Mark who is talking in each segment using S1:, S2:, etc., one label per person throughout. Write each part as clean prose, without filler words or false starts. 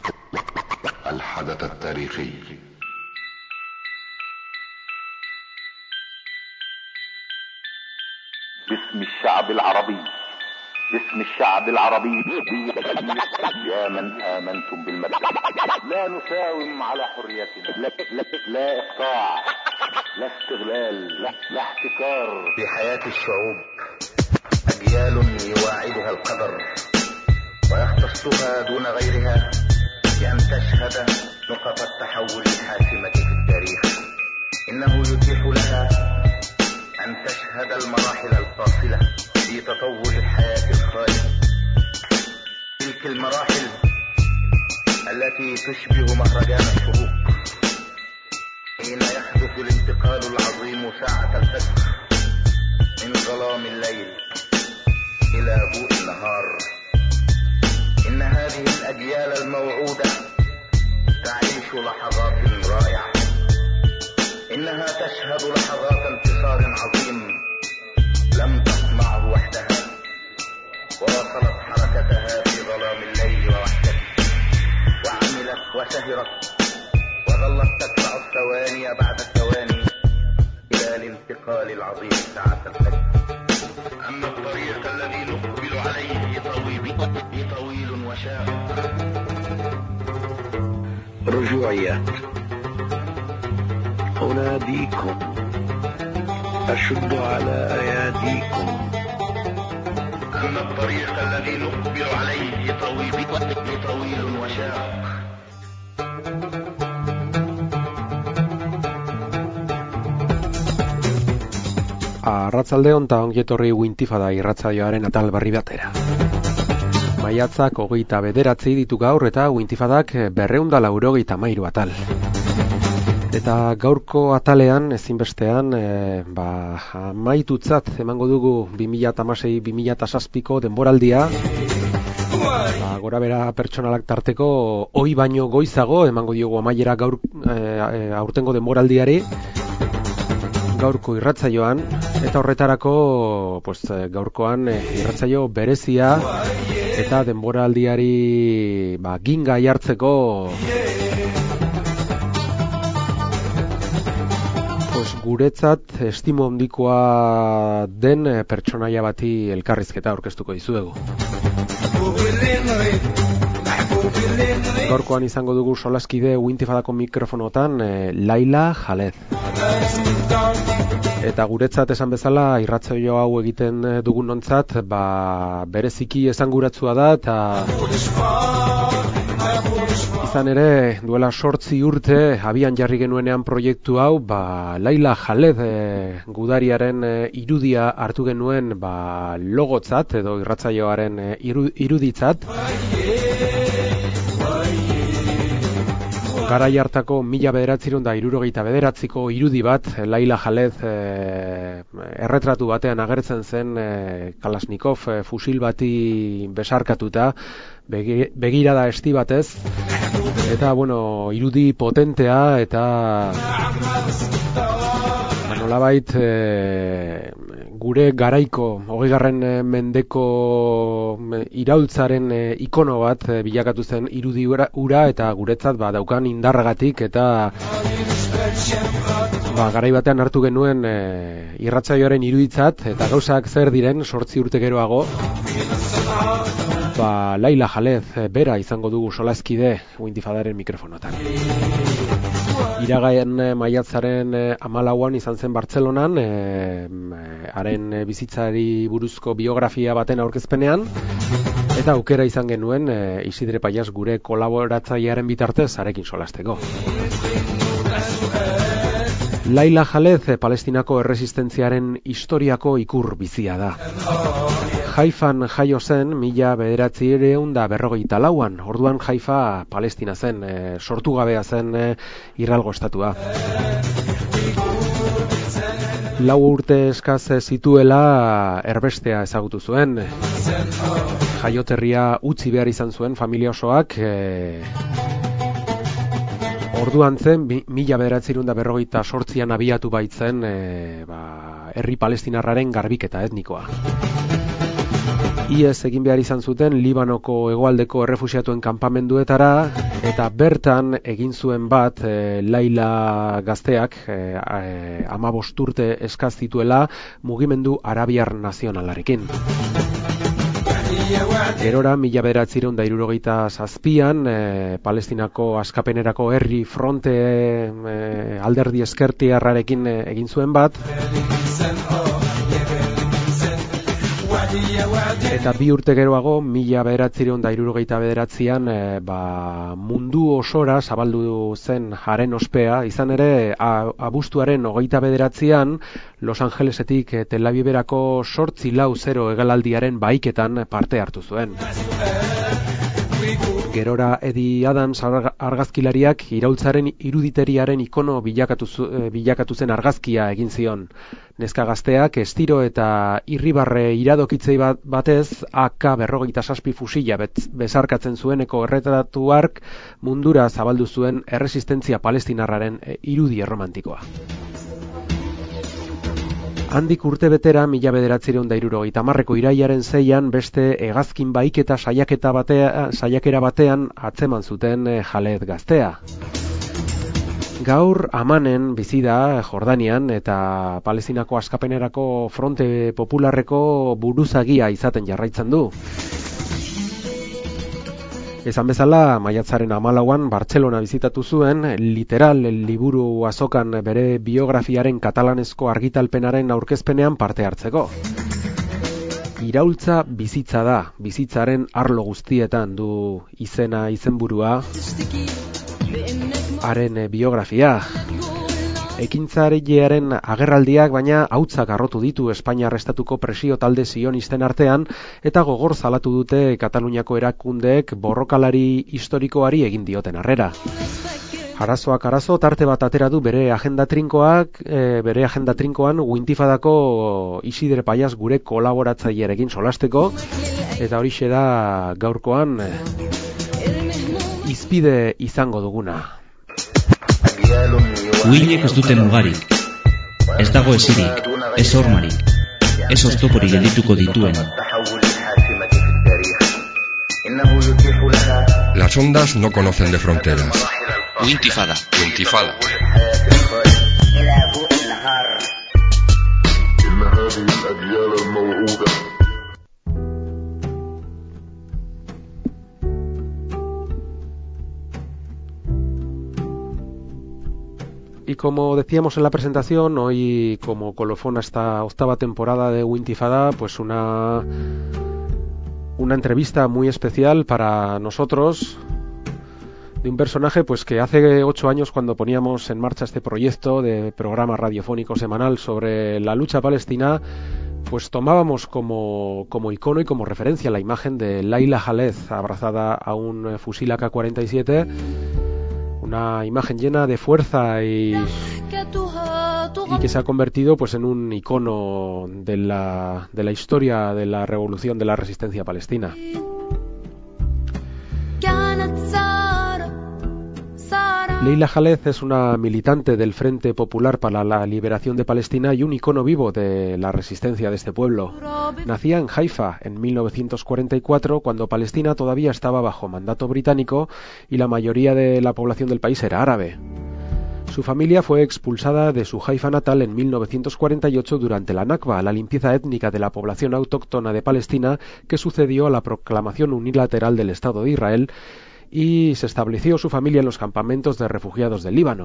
S1: الحدث التاريخي.
S2: باسم الشعب العربي، باسم الشعب العربي، يا من آمنتم بالمبدأ، لا نساوم على حريتنا، لا إقطاع، لا استغلال، لا احتكار.
S3: في حياة الشعوب أجيال يواعدها القدر ويختصها دون غيرها بأن تشهد نقط التحول الحاسمة في التاريخ. إنه يتيح لها أن تشهد المراحل الفاصلة في تطور الحياة الخالدة، تلك المراحل التي تشبه مهرجان الشروق حين يحدث الانتقال العظيم ساعة الفجر من ظلام الليل إلى ضوء النهار. إن هذه الأجيال الموعودة تعيش لحظات رائعة، إنها تشهد لحظات انتصار عظيم لم تصنعه وحدها، وواصلت حركتها في ظلام الليل ووحدته، وعملت وسهرت وظلت تدفع الثواني بعد الثواني إلى الانتقال العظيم ساعة الفجر. أما الطريق الذي نقبل عليه طويل وشاق.
S4: رجوعيات. أناديكم، أشد على أياديكم.
S3: أما الطريق الذي نقبل عليه طويل وشاق.
S5: Arratsalde on ta ongietorri Wintifada irratsaioaren atal berri batera. Maiatzak 29 ditu gaur eta Wintifadak 283 atal. Eta gaurko atalean ezinbestean amaitutzat emango dugu 2016-2017ko denboraldia. Gora bera pertsonalak tarteko ohi baino goizago emango diogu amaiera gaur aurtengo denboraldiari. Gaurko irratsaioan eta horretarako gaurkoan irratsaio berezia eta denboraldiari ginga jartzeko guretzat estimo handikoa den pertsonaia bati elkarrizketa aurkeztuko dizuegu. Gaurkoan izango dugu solaskide Wintifadako mikrofonotan Laila Jalez. Eta guretzat esan bezala irratsaio hau egiten dugun nontzat bereziki esanguratsua da eta izan ere duela 8 urte abian jarri genuenean proiektu hau Laila Jalez gudariaren irudia hartu genuen logotzat edo irratsaioaren iruditzat. Garai hartako 1969ko irudi bat Laila Jalez erretratu batean agertzen zen Kalashnikov fusil bati besarkatuta begirada esti batez eta irudi potentea eta nolabait gure garaiko 20. mendeko iraultzaren ikono bat bilakatu zen irudi ura eta guretzat daukan indarragatik eta garai batean hartu genuen irratsaioaren iruditzat eta gauzak zer diren 8 urte geroago Laila Jalez bera izango dugu solaskide Wintifadaren mikrofonotan. Iragaien maiatzaren 14an izan zen Bartzelonan, haren bizitzari buruzko biografia baten aurkezpenean, eta aukera izan genuen Isidre Paias gure kolaboratzailearen bitartez harekin solasteko. Laila Jalez Palestinako erresistentziaren historiako ikur bizia da. Haifan jaio zen 1954an, orduan Haifa Palestina zen, sortugabea zen Israelgo estatua. 4 urte eskaz zituela erbestea ezagutu zuen. Jaioterria utzi behar izan zuen familia osoak, orduan zen 1948an abiatu baitzen herri palestinarraren garbiketa etnikoa. ihes egin behar izan zuten Libanoko hegoaldeko errefuxiatuen kanpamenduetara, eta bertan egin zuen bat Laila gazteak 15 urte eskaz zituela mugimendu arabiar nazionalarekin. Gerora, 1967an, Palestinako askapenerako herri fronte alderdi ezkertiarrarekin egin zuen bat, eta 2 urte geroago, 1969an, mundu osora zabaldu zen haren ospea, izan ere, abuztuaren 29an, Los Angelesetik Tel Aviverako 8-0 hegalaldiaren bahiketan parte hartu zuen. Gerora, Eddie Adams argazkilariak iraultzaren iruditeriaren ikono bilakatu zen argazkia egin zion. Neska gazteak estiro eta irribarre iradokitzei batez AK-47 fusila bezarkatzen zueneko erretratu hark mundura zabaldu zuen erresistentzia palestinarraren irudi erromantikoa. Handik urte betera, 1970ko irailaren 6an beste hegazkin bahiketa saiakera batean atzeman zuten Khaled gaztea. Gaur Amanen bizi da Jordanian eta Palestinako askapenerako Fronte Popularreko buruzagia izaten jarraitzen du. Esan bezala, maiatzaren 14an Bartzelona bizitatu zuen, literal liburu azokan bere biografiaren katalanezko argitalpenaren aurkezpenean parte hartzeko. Iraultza bizitza da, bizitzaren arlo guztietan du izenburua, haren biografia. Ekintzailearen agerraldiak baina hautzak harrotu ditu Espainiar estatuko presio talde sionisten artean eta gogor zalatu dute Kataluniako erakundeek borrokalari historikoari egin dioten harrera. Arazoak arazo, tarte bat atera du bere agenda trinkoan Wintifadako Isidre Paiaz gure kolaboratzailearekin solasteko, eta horixe da gaurkoan hizpide izango duguna.
S1: Uhinek ez dute mugarik, ez dago esirik, ez hormarik, ez oztoporik geldituko dituen.
S6: Las ondas no conocen de fronteras.
S1: Wintifada.
S6: Wintifada.
S5: Y como decíamos en la presentación, hoy como colofón a esta 8ª temporada de Wintifada, pues una entrevista muy especial para nosotros de un personaje pues que hace 8 años, cuando poníamos en marcha este proyecto de programa radiofónico semanal sobre la lucha palestina, pues tomábamos como icono y como referencia la imagen de Laila Khaled abrazada a un fusil AK-47, una imagen llena de fuerza y que se ha convertido pues en un icono de la historia de la revolución de la resistencia palestina. Laila Khaled es una militante del Frente Popular para la Liberación de Palestina y un icono vivo de la resistencia de este pueblo. Nacía en Haifa en 1944, cuando Palestina todavía estaba bajo mandato británico y la mayoría de la población del país era árabe. Su familia fue expulsada de su Haifa natal en 1948 durante la Nakba, la limpieza étnica de la población autóctona de Palestina que sucedió a la proclamación unilateral del Estado de Israel, y se estableció su familia en los campamentos de refugiados del Líbano.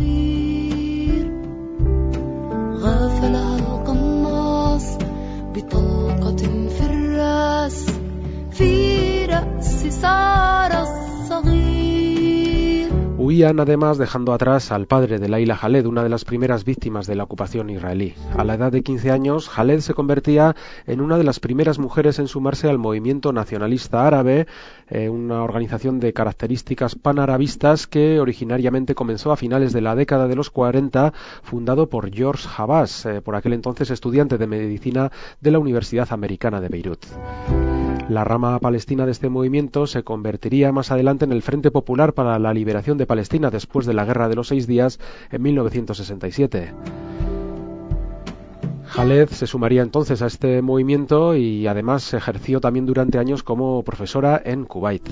S5: Huían además dejando atrás al padre de Laila Khaled, una de las primeras víctimas de la ocupación israelí. A la edad de 15 años, Khaled se convertía en una de las primeras mujeres en sumarse al movimiento nacionalista árabe, una organización de características panarabistas que originariamente comenzó a finales de la década de los 40, fundado por George Habash, por aquel entonces estudiante de medicina de la Universidad Americana de Beirut. La rama palestina de este movimiento se convertiría más adelante en el Frente Popular para la Liberación de Palestina después de la Guerra de los 6 Días en 1967. Khaled se sumaría entonces a este movimiento y además ejerció también durante años como profesora en Kuwait.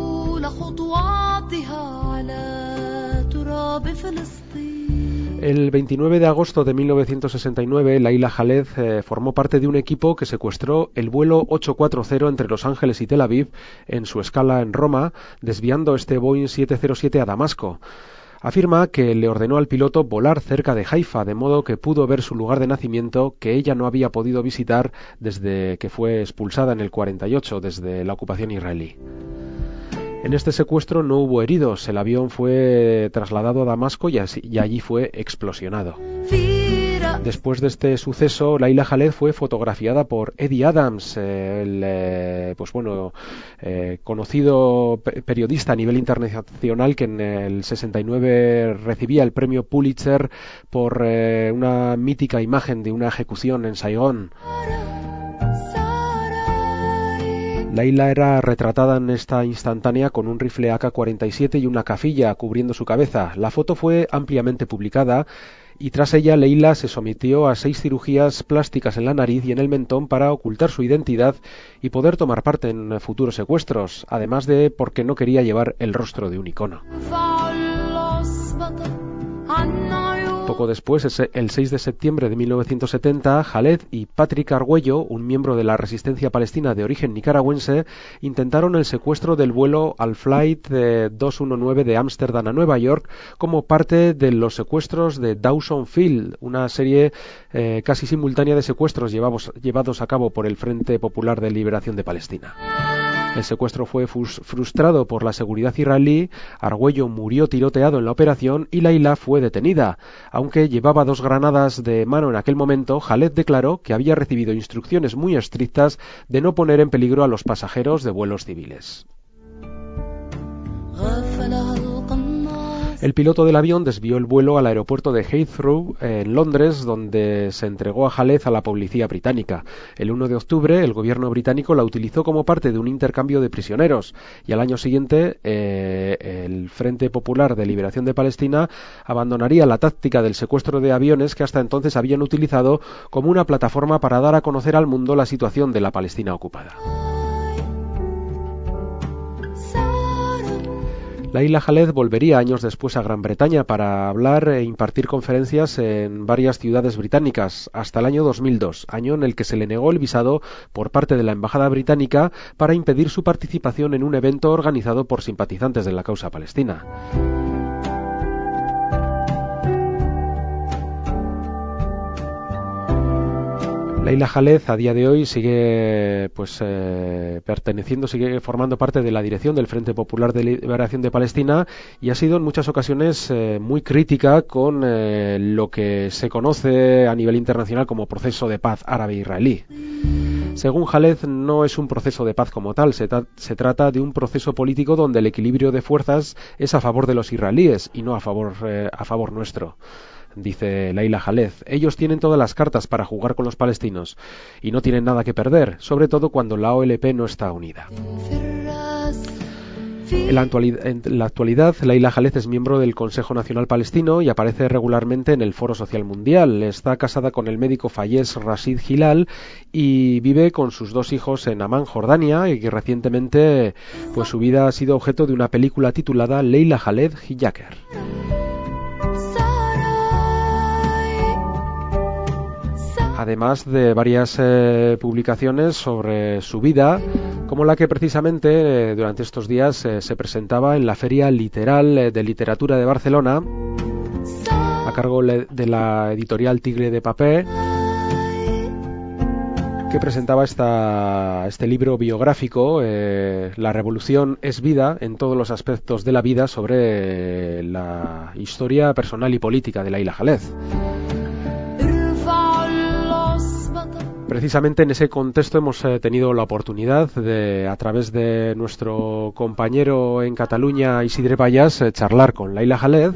S5: El 29 de agosto de 1969, Laila Khaled formó parte de un equipo que secuestró el vuelo 840 entre Los Ángeles y Tel Aviv en su escala en Roma, desviando este Boeing 707 a Damasco. Afirma que le ordenó al piloto volar cerca de Haifa, de modo que pudo ver su lugar de nacimiento, que ella no había podido visitar desde que fue expulsada en el 48, desde la ocupación israelí. En este secuestro no hubo heridos, el avión fue trasladado a Damasco y allí fue explosionado. Después de este suceso, Laila Khaled fue fotografiada por Eddie Adams, conocido periodista a nivel internacional que en el 69 recibía el premio Pulitzer por una mítica imagen de una ejecución en Saigón. Laila era retratada en esta instantánea con un rifle AK-47 y una cafilla cubriendo su cabeza. La foto fue ampliamente publicada y tras ella Laila se sometió a 6 cirugías plásticas en la nariz y en el mentón para ocultar su identidad y poder tomar parte en futuros secuestros, además de porque no quería llevar el rostro de un icono. Poco después, el 6 de septiembre de 1970, Khaled y Patrick Argüello, un miembro de la resistencia palestina de origen nicaragüense, intentaron el secuestro del vuelo Al Flight 219 de Ámsterdam a Nueva York como parte de los secuestros de Dawson Field, una serie casi simultánea de secuestros llevados a cabo por el Frente Popular de Liberación de Palestina. El secuestro fue frustrado por la seguridad israelí, Argüello murió tiroteado en la operación y Laila fue detenida. Aunque llevaba 2 granadas de mano en aquel momento, Khaled declaró que había recibido instrucciones muy estrictas de no poner en peligro a los pasajeros de vuelos civiles. El piloto del avión desvió el vuelo al aeropuerto de Heathrow, en Londres, donde se entregó a Khaled a la policía británica. El 1 de octubre, el gobierno británico la utilizó como parte de un intercambio de prisioneros, y al año siguiente, el Frente Popular de Liberación de Palestina abandonaría la táctica del secuestro de aviones que hasta entonces habían utilizado como una plataforma para dar a conocer al mundo la situación de la Palestina ocupada. Laila Khaled volvería años después a Gran Bretaña para hablar e impartir conferencias en varias ciudades británicas, hasta el año 2002, año en el que se le negó el visado por parte de la embajada británica para impedir su participación en un evento organizado por simpatizantes de la causa palestina. Laila Khaled a día de hoy sigue sigue formando parte de la dirección del Frente Popular de Liberación de Palestina y ha sido en muchas ocasiones muy crítica con lo que se conoce a nivel internacional como proceso de paz árabe-israelí. Según Khaled, no es un proceso de paz como tal, se trata de un proceso político donde el equilibrio de fuerzas es a favor de los israelíes y no a favor nuestro. Dice Laila Khaled, ellos tienen todas las cartas para jugar con los palestinos y no tienen nada que perder, sobre todo cuando la OLP no está unida. En la actualidad, Laila Khaled es miembro del Consejo Nacional Palestino y aparece regularmente en el Foro Social Mundial. Está casada con el médico Fayez Rashid Hilal y vive con sus 2 hijos en Amán, Jordania, y que recientemente su vida ha sido objeto de una película titulada Laila Khaled Hijaker. Además de varias publicaciones sobre su vida, como la que precisamente durante estos días se presentaba en la Feria Literal de Literatura de Barcelona, a cargo de la editorial Tigre de Papel, que presentaba este libro biográfico, La revolución es vida, en todos los aspectos de la vida, sobre la historia personal y política de Laila Khaled. Precisamente en ese contexto hemos tenido la oportunidad de, a través de nuestro compañero en Cataluña, Isidre Payas, charlar con Laila Khaled.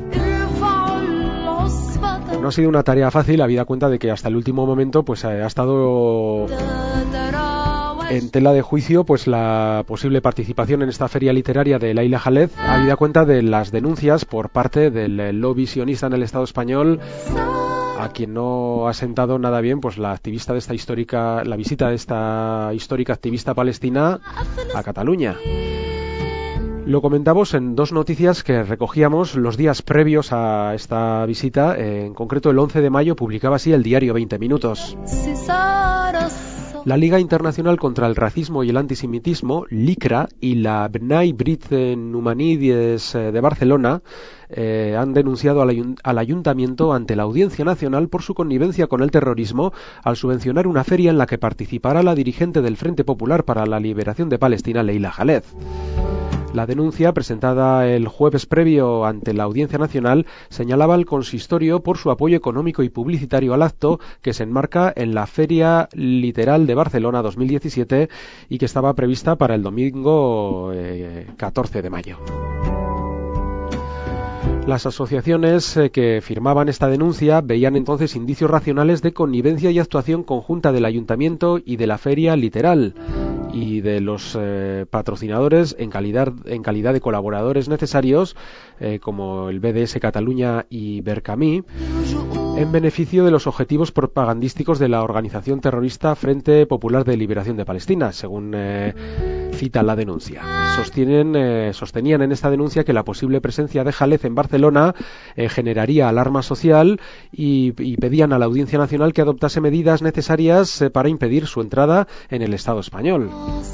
S5: No ha sido una tarea fácil, habida cuenta de que hasta el último momento ha estado en tela de juicio la posible participación en esta feria literaria de Laila Khaled, habida cuenta de las denuncias por parte del lobby sionista en el Estado español a quien no ha sentado nada bien pues la visita de esta histórica activista palestina a Cataluña. Lo comentamos en dos noticias que recogíamos los días previos a esta visita. En concreto, el 11 de mayo publicaba así el diario 20 Minutos. La Liga Internacional contra el Racismo y el Antisemitismo, LICRA, y la B'nai Brit Numanides de Barcelona han denunciado al Ayuntamiento ante la Audiencia Nacional por su connivencia con el terrorismo al subvencionar una feria en la que participará la dirigente del Frente Popular para la Liberación de Palestina, Leila Khaled. La denuncia, presentada el jueves previo ante la Audiencia Nacional, señalaba al consistorio por su apoyo económico y publicitario al acto que se enmarca en la Feria Literal de Barcelona 2017 y que estaba prevista para el domingo 14 de mayo. Las asociaciones que firmaban esta denuncia veían entonces indicios racionales de connivencia y actuación conjunta del Ayuntamiento y de la Feria Literal y de los patrocinadores en calidad de colaboradores necesarios como el BDS Cataluña y Bercamí en beneficio de los objetivos propagandísticos de la organización terrorista Frente Popular de Liberación de Palestina, según cita la denuncia. Sostenían en esta denuncia que la posible presencia de Khaled en Barcelona generaría alarma social y pedían a la Audiencia Nacional que adoptase medidas necesarias para impedir su entrada en el Estado español.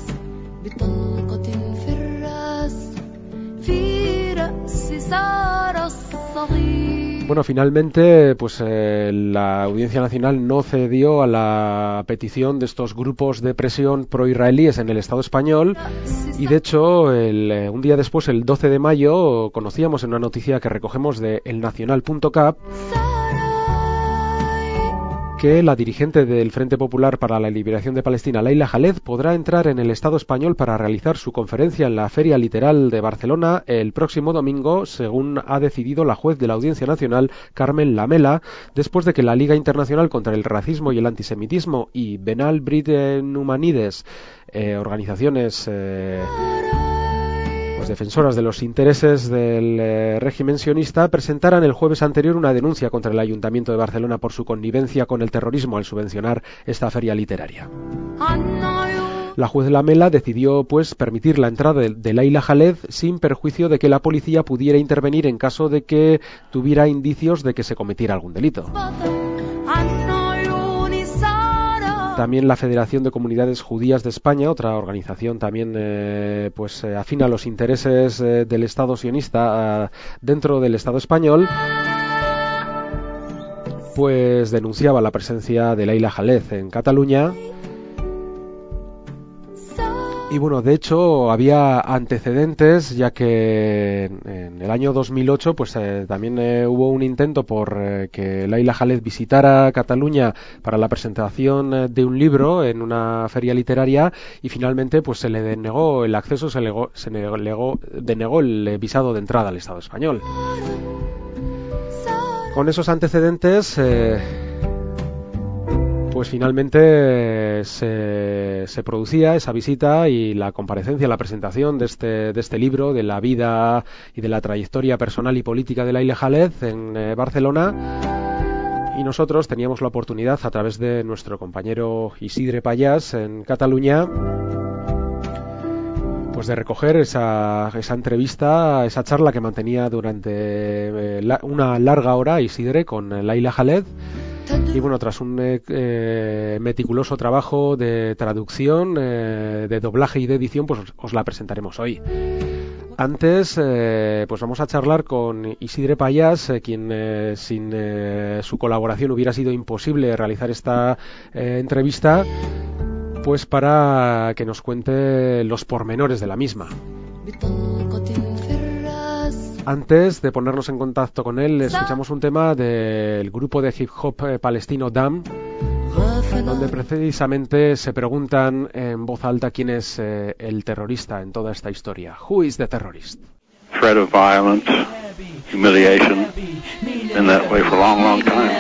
S5: Bueno, finalmente, pues la Audiencia Nacional no cedió a la petición de estos grupos de presión pro-israelíes en el Estado español y, de hecho, un día después, el 12 de mayo, conocíamos en una noticia que recogemos de elnacional.cap que la dirigente del Frente Popular para la Liberación de Palestina, Leila Khaled, podrá entrar en el Estado español para realizar su conferencia en la Feria Literal de Barcelona el próximo domingo, según ha decidido la juez de la Audiencia Nacional, Carmen Lamela, después de que la Liga Internacional contra el Racismo y el Antisemitismo y B'nai Brit Numanides, organizaciones defensoras de los intereses del régimen sionista, presentaran el jueves anterior una denuncia contra el Ayuntamiento de Barcelona por su connivencia con el terrorismo al subvencionar esta feria literaria. La juez Lamela decidió, pues, permitir la entrada de Leila Khaled sin perjuicio de que la policía pudiera intervenir en caso de que tuviera indicios de que se cometiera algún delito. También la Federación de Comunidades Judías de España, otra organización también afín a los intereses del Estado sionista dentro del Estado español, pues denunciaba la presencia de Leila Khaled en Cataluña. Y bueno, de hecho había antecedentes, ya que en el año 2008 pues también hubo un intento por que Leila Khaled visitara Cataluña para la presentación de un libro en una feria literaria y finalmente pues se le denegó el acceso, denegó el visado de entrada al Estado español. Con esos antecedentes pues finalmente se producía esa visita y la comparecencia, la presentación de este libro, de la vida y de la trayectoria personal y política de Leila Khaled en Barcelona, y nosotros teníamos la oportunidad, a través de nuestro compañero Isidre Payás en Cataluña, pues de recoger esa entrevista, esa charla que mantenía durante una larga hora Isidre con Leila Khaled. Y bueno, tras un meticuloso trabajo de traducción, de doblaje y de edición, pues os la presentaremos hoy. Antes, pues vamos a charlar con Isidre Payás, quien sin su colaboración hubiera sido imposible realizar esta entrevista, pues para que nos cuente los pormenores de la misma. Antes de ponernos en contacto con él, escuchamos un tema del grupo de hip hop palestino DAM, donde precisamente se preguntan en voz alta quién es el terrorista en toda esta historia. Who is the terrorist?
S7: Threat of violence, humiliation, been that way for a long, long time.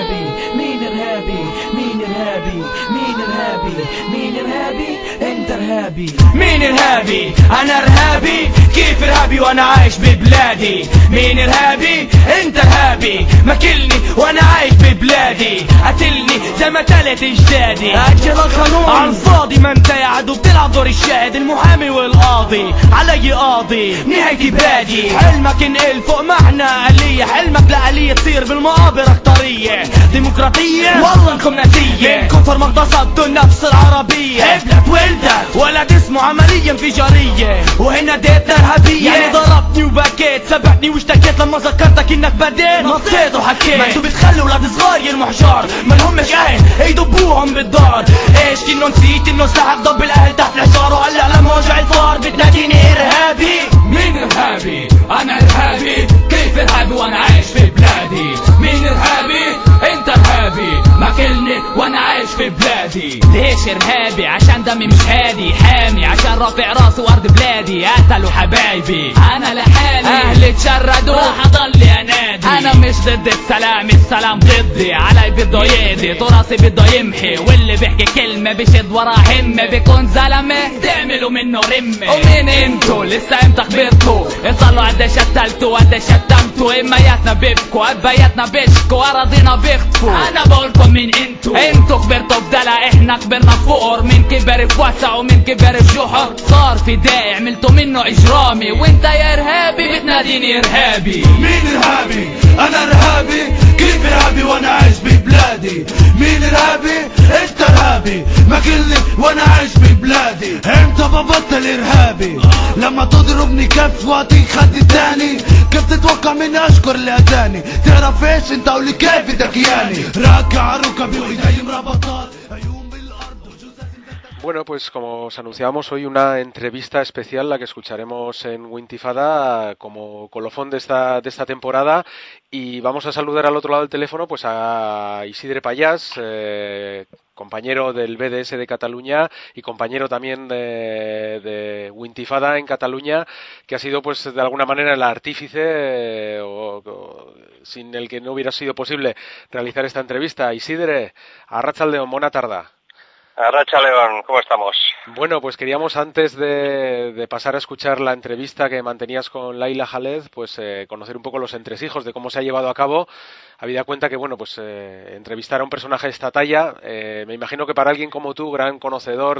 S8: إرهابي مين إرهابي مين إرهابي مين إرهابي مين إرهابي أنت إرهابي مين إرهابي أنا إرهابي كيف إرهابي وأنا عايش ببلادي مين إرهابي أنت إرهابي ماكلني وأنا عايش ببلادي قتلني زي ما تلت اجدادي أجل القانون على الفاضي ما انت يا عدو بتلعب دور الشاهد المحامي والقاضي علي قاضي نهايتي بادي حلمك انقل فوق معنى آلية حلمك لآلية تصير بالمقابر اختارية ديمقراطية والله انكم ناسية منكم فرمك ضصبتوا النفس العربية ابنك ولدك ولد اسمه عملية انفجارية وهنا ديت ارهابية يعني ضربتني وبكيت سبقني واشتكيت لما ذكرتك انك بديت نطيت وحكيت ما انتوا بتخلوا ولاد صغار يرموا حجار ما لهمش اهل يدبوهم بالدار ايش كنو نسيت انه سحب ضب الاهل تحت الحجار وهلا لما وجع الفار بتناديني ارهابي مين ارهابي انا ارهابي كيف ارهابي وانا عايش في بلادي مين ارهابي انت ارهابي ماكلني وانا عايش في بلادي ليش ارهابي عشان دمي مش هادي حامي عشان رافع راسي وارض بلادي قتلوا حبايبي انا لحالي اهلي تشردوا راح اضل انادي انا مش ضد السلام ضدي علي بده يهدي تراثي بده يمحي واللي بيحكي كلمه بيشد ورا همه بيكون زلمه تعملوا منه رمه ومين انتوا لسه امتى كبرتوا اضلوا قديش قتلتوا قديش شتمتوا امياتنا بيبكوا ابياتنا بيشكوا اراضينا بيخطفوا انا بقولكم مين انتوا كبرتوا بدلا احنا كبرنا فقر من كبر في وسع ومن كبر في جحر صار في داعي عملتوا منه اجرامي وانت يا ارهابي بتناديني ارهابي
S9: مين ارهابي انا ارهابي كيف ارهابي وانا عايش ببلادي مين ارهابي انت ارهابي ماكلني وانا عايش ببلادي امتى ببطل ارهابي لما تضربني كف واعطيك خد تاني كيف تتوقع مني اشكر اللي اتاني تعرف ايش انت ولي كيف دكياني راكع ركبي وايدي مربطات.
S5: Bueno, pues como os anunciábamos hoy una entrevista especial, la que escucharemos en Wintifada como colofón de esta temporada, y vamos a saludar al otro lado del teléfono pues a Isidre Pallás, compañero del BDS de Cataluña y compañero también de Wintifada en Cataluña, que ha sido pues de alguna manera el artífice sin el que no hubiera sido posible realizar esta entrevista. Isidre, arratsaldeon, buena tarde.
S10: Arracha León, ¿cómo estamos?
S5: Bueno, pues queríamos antes de pasar a escuchar la entrevista que mantenías con Laila Khaled, pues conocer un poco los entresijos de cómo se ha llevado a cabo. Habida cuenta que, bueno, pues entrevistar a un personaje de esta talla, me imagino que para alguien como tú, gran conocedor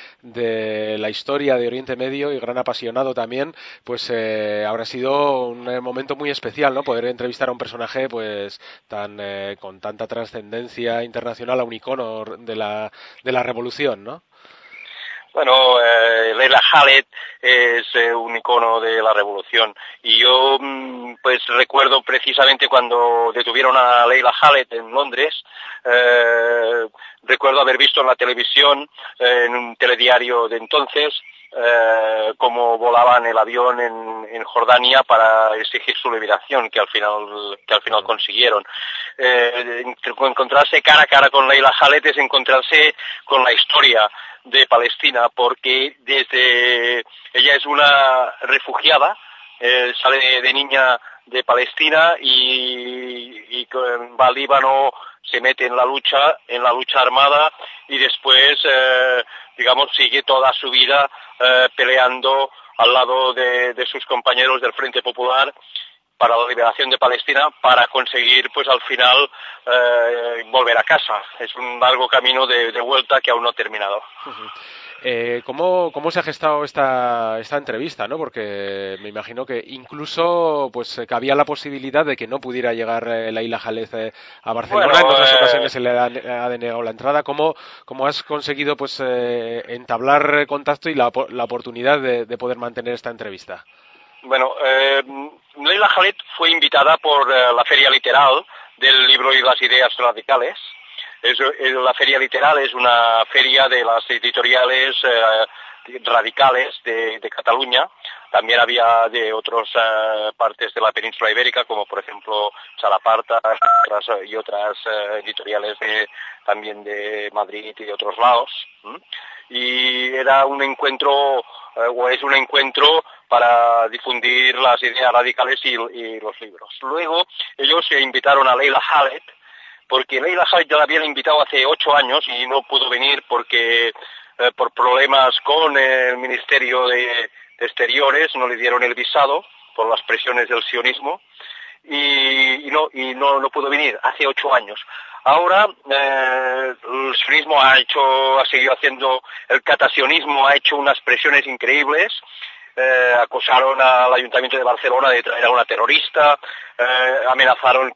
S5: de la historia de Oriente Medio y gran apasionado también, pues habrá sido un momento muy especial, ¿no? Poder entrevistar a un personaje pues con tanta trascendencia internacional, a un icono de la revolución, ¿no?
S10: Bueno, Laila Khaled es un icono de la revolución y yo pues recuerdo precisamente cuando detuvieron a Laila Khaled en Londres, recuerdo haber visto en la televisión, en un telediario de entonces, cómo volaban el avión en Jordania para exigir su liberación, que al final consiguieron. Encontrarse cara a cara con Laila Khaled es encontrarse con la historia de Palestina, porque ella es una refugiada, sale de niña de Palestina y va al Líbano, se mete en la lucha armada y después sigue toda su vida peleando al lado de sus compañeros del Frente Popular para la liberación de Palestina, para conseguir pues al final volver a casa. Es un largo camino de vuelta que aún no ha terminado.
S5: ¿Cómo se ha gestado esta entrevista, ¿no? Porque me imagino que incluso pues cabía la posibilidad de que no pudiera llegar Laila Khaled a Barcelona. Bueno, en otras ocasiones se le ha denegado la entrada. ¿Cómo has conseguido pues entablar contacto y la oportunidad de poder mantener esta entrevista?
S10: Bueno, Laila Khaled fue invitada por la Feria Literal del libro y las ideas radicales. La Feria Literal es una feria de las editoriales radicales de Cataluña. También había de otras partes de la península ibérica, como por ejemplo Chalaparta y otras editoriales también de Madrid y de otros lados. Y era un encuentro, o es un encuentro para difundir las ideas radicales y los libros. Luego ellos se invitaron a Laila Khaled porque Leila Khaled ya la habían invitado hace 8 años y no pudo venir porque por problemas con el Ministerio de Exteriores no le dieron el visado por las presiones del sionismo y no pudo venir hace 8 años. Ahora el sionismo ha seguido haciendo, el catasionismo ha hecho unas presiones increíbles. Acusaron al Ayuntamiento de Barcelona de traer a una terrorista, amenazaron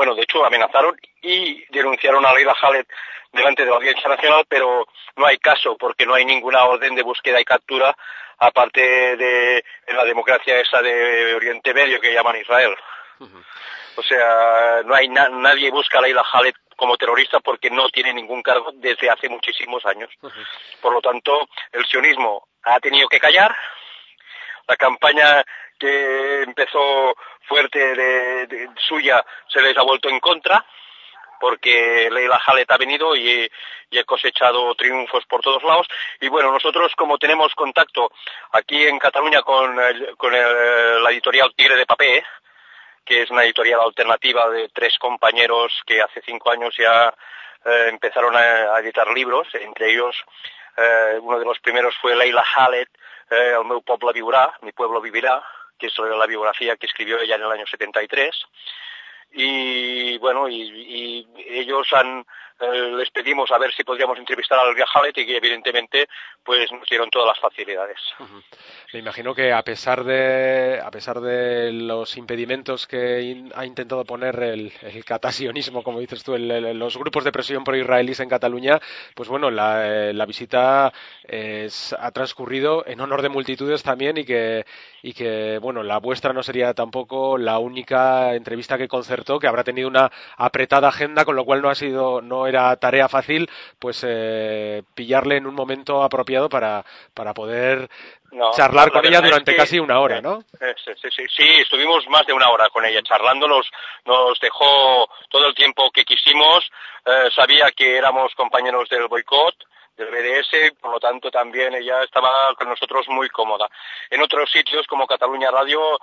S10: y denunciaron a Leila Khaled delante de la Audiencia Nacional, pero no hay caso porque no hay ninguna orden de búsqueda y captura aparte de la democracia esa de Oriente Medio que llaman Israel. O sea, no hay nadie busca a Leila Khaled como terrorista porque no tiene ningún cargo desde hace muchísimos años. Por lo tanto, el sionismo ha tenido que callar. La campaña que empezó fuerte de suya se les ha vuelto en contra porque Leila Khaled ha venido y ha cosechado triunfos por todos lados. Y bueno, nosotros como tenemos contacto aquí en Cataluña con la editorial Tigre de Papel, que es una editorial alternativa de 3 compañeros que hace 5 años ya empezaron a editar libros, entre ellos uno de los primeros fue Leila Khaled, El meu poble viurà, Mi pueblo vivirá, que es la biografía que escribió ella en el año 73. Y bueno, y ellos les pedimos a ver si podríamos entrevistar a Leila Khaled y que evidentemente pues nos dieron todas las facilidades.
S5: Me imagino que a pesar de los impedimentos que ha intentado poner el catasionismo, como dices tú, los grupos de presión pro-israelíes en Cataluña, pues bueno, la visita ha transcurrido en honor de multitudes también y que bueno, la vuestra no sería tampoco la única entrevista que concertó, que habrá tenido una apretada agenda, con lo cual no era tarea fácil pues pillarle en un momento apropiado para poder charlar con ella durante casi una hora, ¿no?
S10: Sí, estuvimos más de una hora con ella charlando, nos dejó todo el tiempo que quisimos, sabía que éramos compañeros del boicot, del BDS, por lo tanto también ella estaba con nosotros muy cómoda. En otros sitios como Cataluña Radio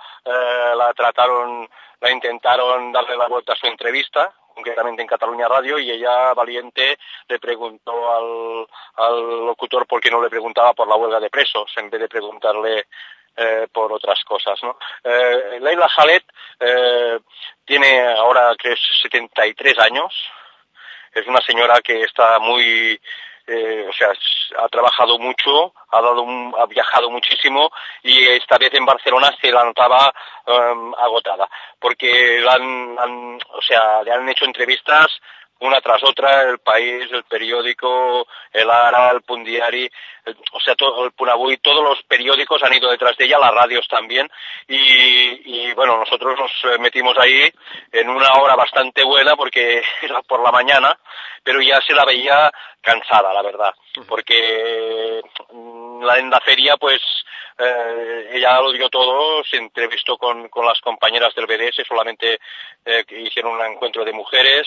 S10: la intentaron darle la vuelta a su entrevista, concretamente en Cataluña Radio, y ella, valiente, le preguntó al locutor por qué no le preguntaba por la huelga de presos, en vez de preguntarle por otras cosas, ¿no? Leila Khaled tiene ahora, creo, 73 años, es una señora que está muy... ha trabajado mucho, ha viajado muchísimo y esta vez en Barcelona se la notaba agotada, porque le han hecho entrevistas una tras otra, El País, El Periódico, El Ara, El Pundiari, todo el Punavui, todos los periódicos han ido detrás de ella, las radios también, y bueno, nosotros nos metimos ahí en una hora bastante buena porque era por la mañana, pero ya se la veía cansada, la verdad, porque en la feria pues ella lo dio todo, se entrevistó con las compañeras del BDS, solamente que hicieron un encuentro de mujeres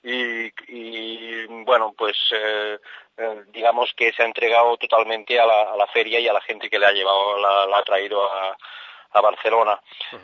S10: y bueno, pues digamos que se ha entregado totalmente a la feria y a la gente que le ha llevado, la ha traído a Barcelona.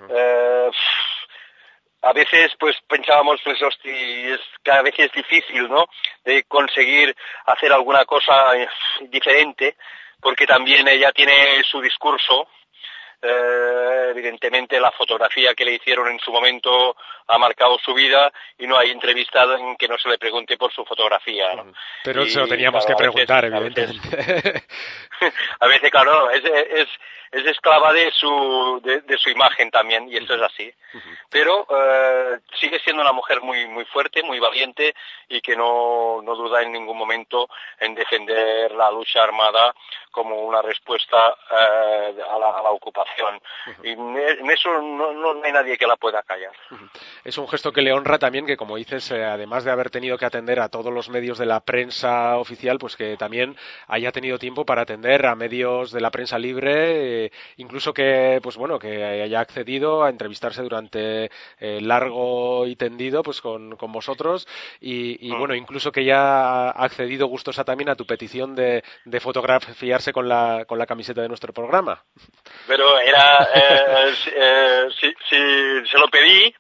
S10: A veces pues pensábamos pues cada vez es difícil, ¿no?, de conseguir hacer alguna cosa diferente, porque también ella tiene su discurso. Evidentemente la fotografía que le hicieron en su momento ha marcado su vida y no hay entrevista en que no se le pregunte por su fotografía, ¿no?
S5: Pero se lo teníamos que preguntar, evidentemente.
S10: A veces, claro, es esclava de su imagen también, y esto es así. Pero sigue siendo una mujer muy muy fuerte, muy valiente, y que no duda en ningún momento en defender la lucha armada como una respuesta a la ocupación. Y en eso no hay nadie que la pueda callar.
S5: Es un gesto que le honra también, que como dices, además de haber tenido que atender a todos los medios de la prensa oficial, pues que también haya tenido tiempo para atender a medios de la prensa libre, incluso que pues bueno, que haya accedido a entrevistarse durante largo y tendido pues con vosotros y bueno, incluso que ya ha accedido gustosa también a tu petición de fotografiarse con la camiseta de nuestro programa.
S10: Pero era si se lo pedí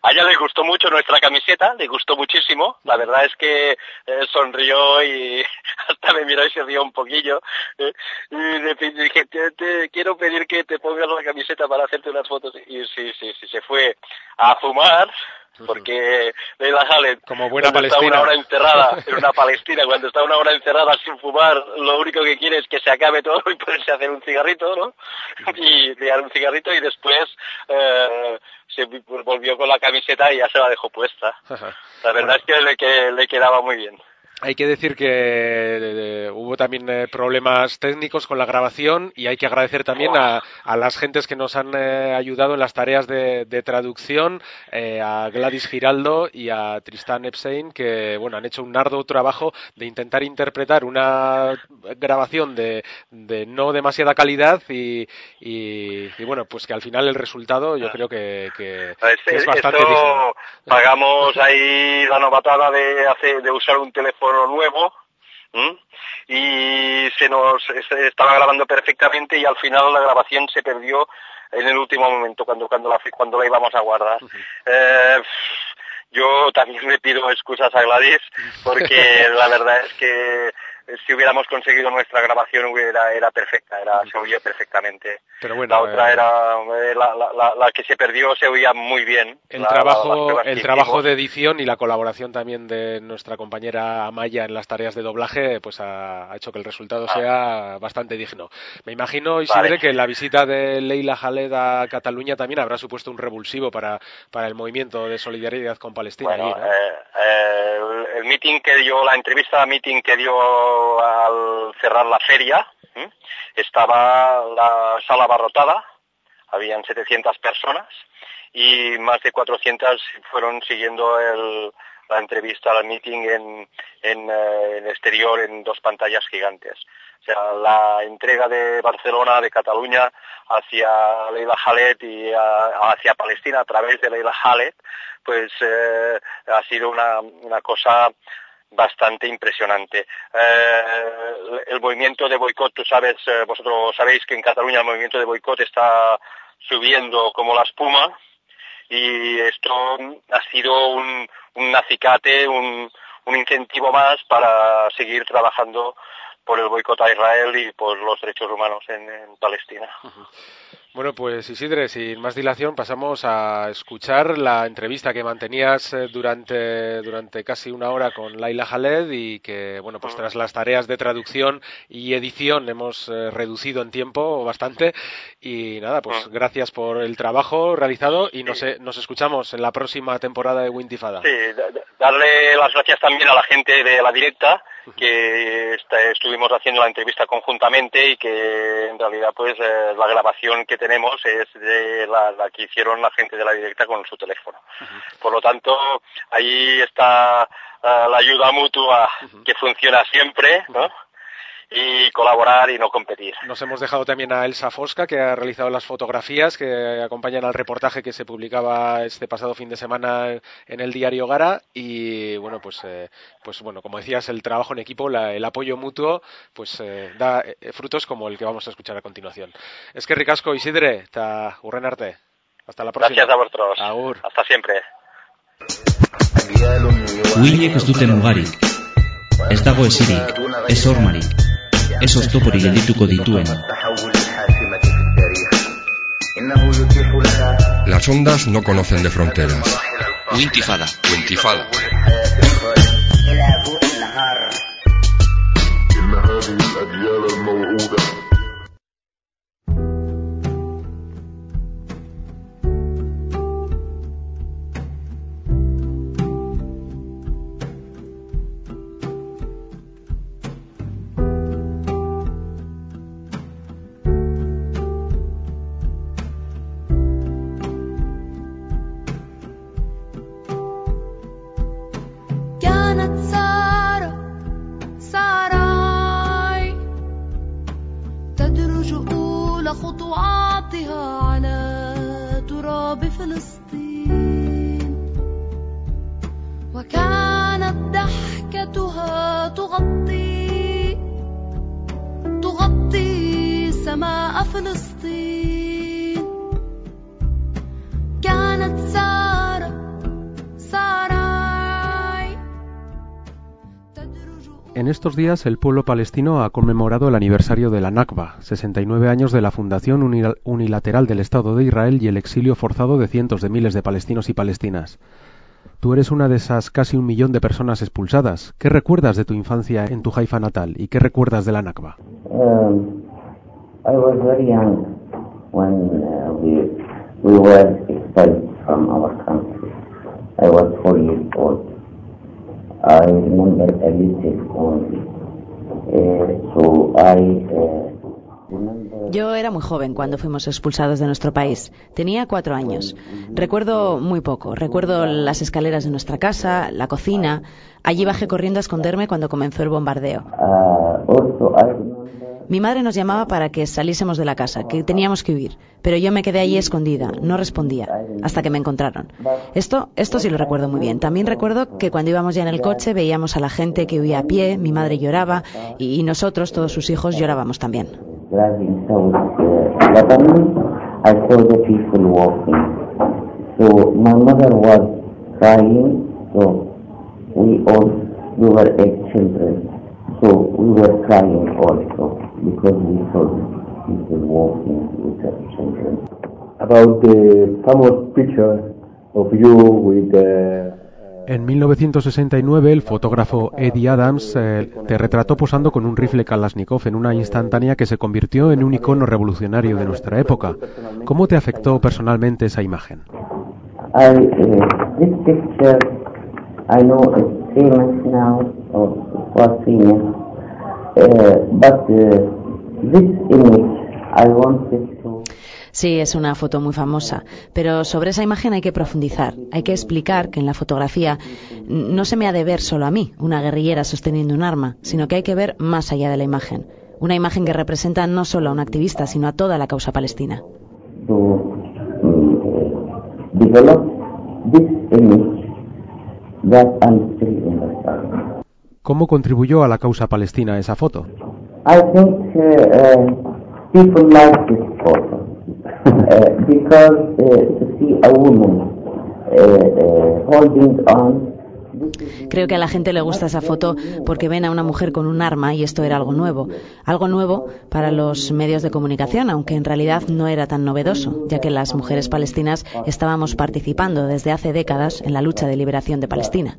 S10: A ella le gustó mucho nuestra camiseta, le gustó muchísimo. La verdad es que sonrió y hasta me miró y se rió un poquillo. Y le dije, te quiero pedir que te pongas la camiseta para hacerte unas fotos. Y sí, se fue a fumar. Porque Leila Khaled,
S5: como buena
S10: cuando
S5: palestina,
S10: está una hora encerrada en una Palestina, cuando está una hora encerrada sin fumar, lo único que quiere es que se acabe todo y ponerse a hacer un cigarrito, ¿no? Y liar un cigarrito y después se volvió con la camiseta y ya se la dejó puesta. La verdad es que le quedaba muy bien.
S5: Hay que decir que hubo también problemas técnicos con la grabación y hay que agradecer también a las gentes que nos han ayudado en las tareas de traducción, a Gladys Giraldo y a Tristan Epstein, que bueno, han hecho un arduo trabajo de intentar interpretar una grabación de no demasiada calidad y bueno, pues que al final el resultado yo creo que es bastante digno.
S10: Pagamos ahí la novatada de usar un teléfono nuevo y se estaba grabando perfectamente y al final la grabación se perdió en el último momento cuando la íbamos a guardar. Yo también le pido excusas a Gladys porque la verdad es que si hubiéramos conseguido nuestra grabación era perfecta, se oía perfectamente.
S5: Pero bueno,
S10: la otra era la que se perdió, se oía muy bien.
S5: El trabajo de edición y la colaboración también de nuestra compañera Amaya en las tareas de doblaje pues ha hecho que el resultado sea bastante digno. Me imagino, Isidre, que la visita de Leila Khaled a Cataluña también habrá supuesto un revulsivo para el movimiento de solidaridad con Palestina.
S10: Bueno,
S5: allí, ¿no?
S10: El meeting que dio, la entrevista meeting que dio al cerrar la feria, estaba la sala abarrotada, habían 700 personas y más de 400 fueron siguiendo la entrevista, el meeting en exterior en 2 pantallas gigantes. O sea, la entrega de Barcelona, de Cataluña, hacia Leila Khaled y hacia Palestina a través de Leila Khaled, pues ha sido una cosa bastante impresionante. El movimiento de boicot, vosotros sabéis que en Cataluña el movimiento de boicot está subiendo como la espuma y esto ha sido un acicate, un incentivo más para seguir trabajando por el boicot a Israel y por los derechos humanos en Palestina.
S5: Bueno, pues Isidre, sin más dilación pasamos a escuchar la entrevista que mantenías durante casi una hora con Leila Khaled y que, bueno, pues tras las tareas de traducción y edición hemos reducido en tiempo bastante y nada, pues gracias por el trabajo realizado y nos escuchamos en la próxima temporada de Wintifada.
S10: Sí, darle las gracias también a la gente de La Directa que estuvimos haciendo la entrevista conjuntamente y que en realidad pues la grabación que tenemos es de la que hicieron la gente de La Directa con su teléfono. Por lo tanto, ahí está la ayuda mutua que funciona siempre, ¿no? Y colaborar y no competir.
S5: Nos hemos dejado también a Elsa Fosca, que ha realizado las fotografías que acompañan al reportaje que se publicaba este pasado fin de semana en el diario Gara y bueno, pues bueno, como decías, el trabajo en equipo, el apoyo mutuo, pues da frutos como el que vamos a escuchar a continuación. Es que ricasco, Isidre, eta hurren arte. Hasta la próxima.
S10: Gracias a vosotros.
S5: Agur.
S10: Hasta siempre.
S1: Uhiek ez dute mugarik. Ez dago esirik, ez hormarik. Ez oztoporik geldituko dituen.
S6: Las ondas no conocen de fronteras.
S1: Wintifada.
S6: Wintifada.
S11: كانت سارة
S5: En estos días el pueblo palestino ha conmemorado el aniversario de la Nakba, 69 años de la fundación unilateral del Estado de Israel y el exilio forzado de cientos de miles de palestinos y palestinas. Tú eres una de esas casi 1 millón de personas expulsadas. ¿Qué recuerdas de tu infancia en tu Haifa natal y qué recuerdas de la Nakba?
S11: I was very young when we were expelled from our country. I was 4 years old. I remember a little only.
S12: Yo era muy joven cuando fuimos expulsados de nuestro país. Tenía 4 años. Recuerdo muy poco. Recuerdo las escaleras de nuestra casa, la cocina. Allí bajé corriendo a esconderme cuando comenzó el bombardeo. Mi madre nos llamaba para que saliésemos de la casa, que teníamos que huir. Pero yo me quedé allí escondida, no respondía, hasta que me encontraron. Esto sí lo recuerdo muy bien. También recuerdo que cuando íbamos ya en el coche veíamos a la gente que huía a pie, mi madre lloraba y nosotros, todos sus hijos, llorábamos también.
S11: So we were crying also because we saw people walking with their children.
S13: About the famous picture of you with
S5: En 1969 el fotógrafo Eddie Adams te retrató posando con un rifle Kalashnikov en una instantánea que se convirtió en un icono revolucionario de nuestra época. ¿Cómo te afectó personalmente esa imagen?
S11: This picture, I know it's famous now, or was famous, but this image I wanted to...
S12: Sí, es una foto muy famosa, pero sobre esa imagen hay que profundizar. Hay que explicar que en la fotografía no se me ha de ver solo a mí, una guerrillera sosteniendo un arma, sino que hay que ver más allá de la imagen. Una imagen que representa no solo a un activista, sino a toda la causa palestina.
S11: To develop this image that I'm still understanding.
S5: ¿Cómo contribuyó a la causa palestina esa foto?
S11: I think people like this photo because to see a woman holding on.
S12: Creo que a la gente le gusta esa foto porque ven a una mujer con un arma y esto era algo nuevo para los medios de comunicación, aunque en realidad no era tan novedoso, ya que las mujeres palestinas estábamos participando desde hace décadas en la lucha de liberación de Palestina.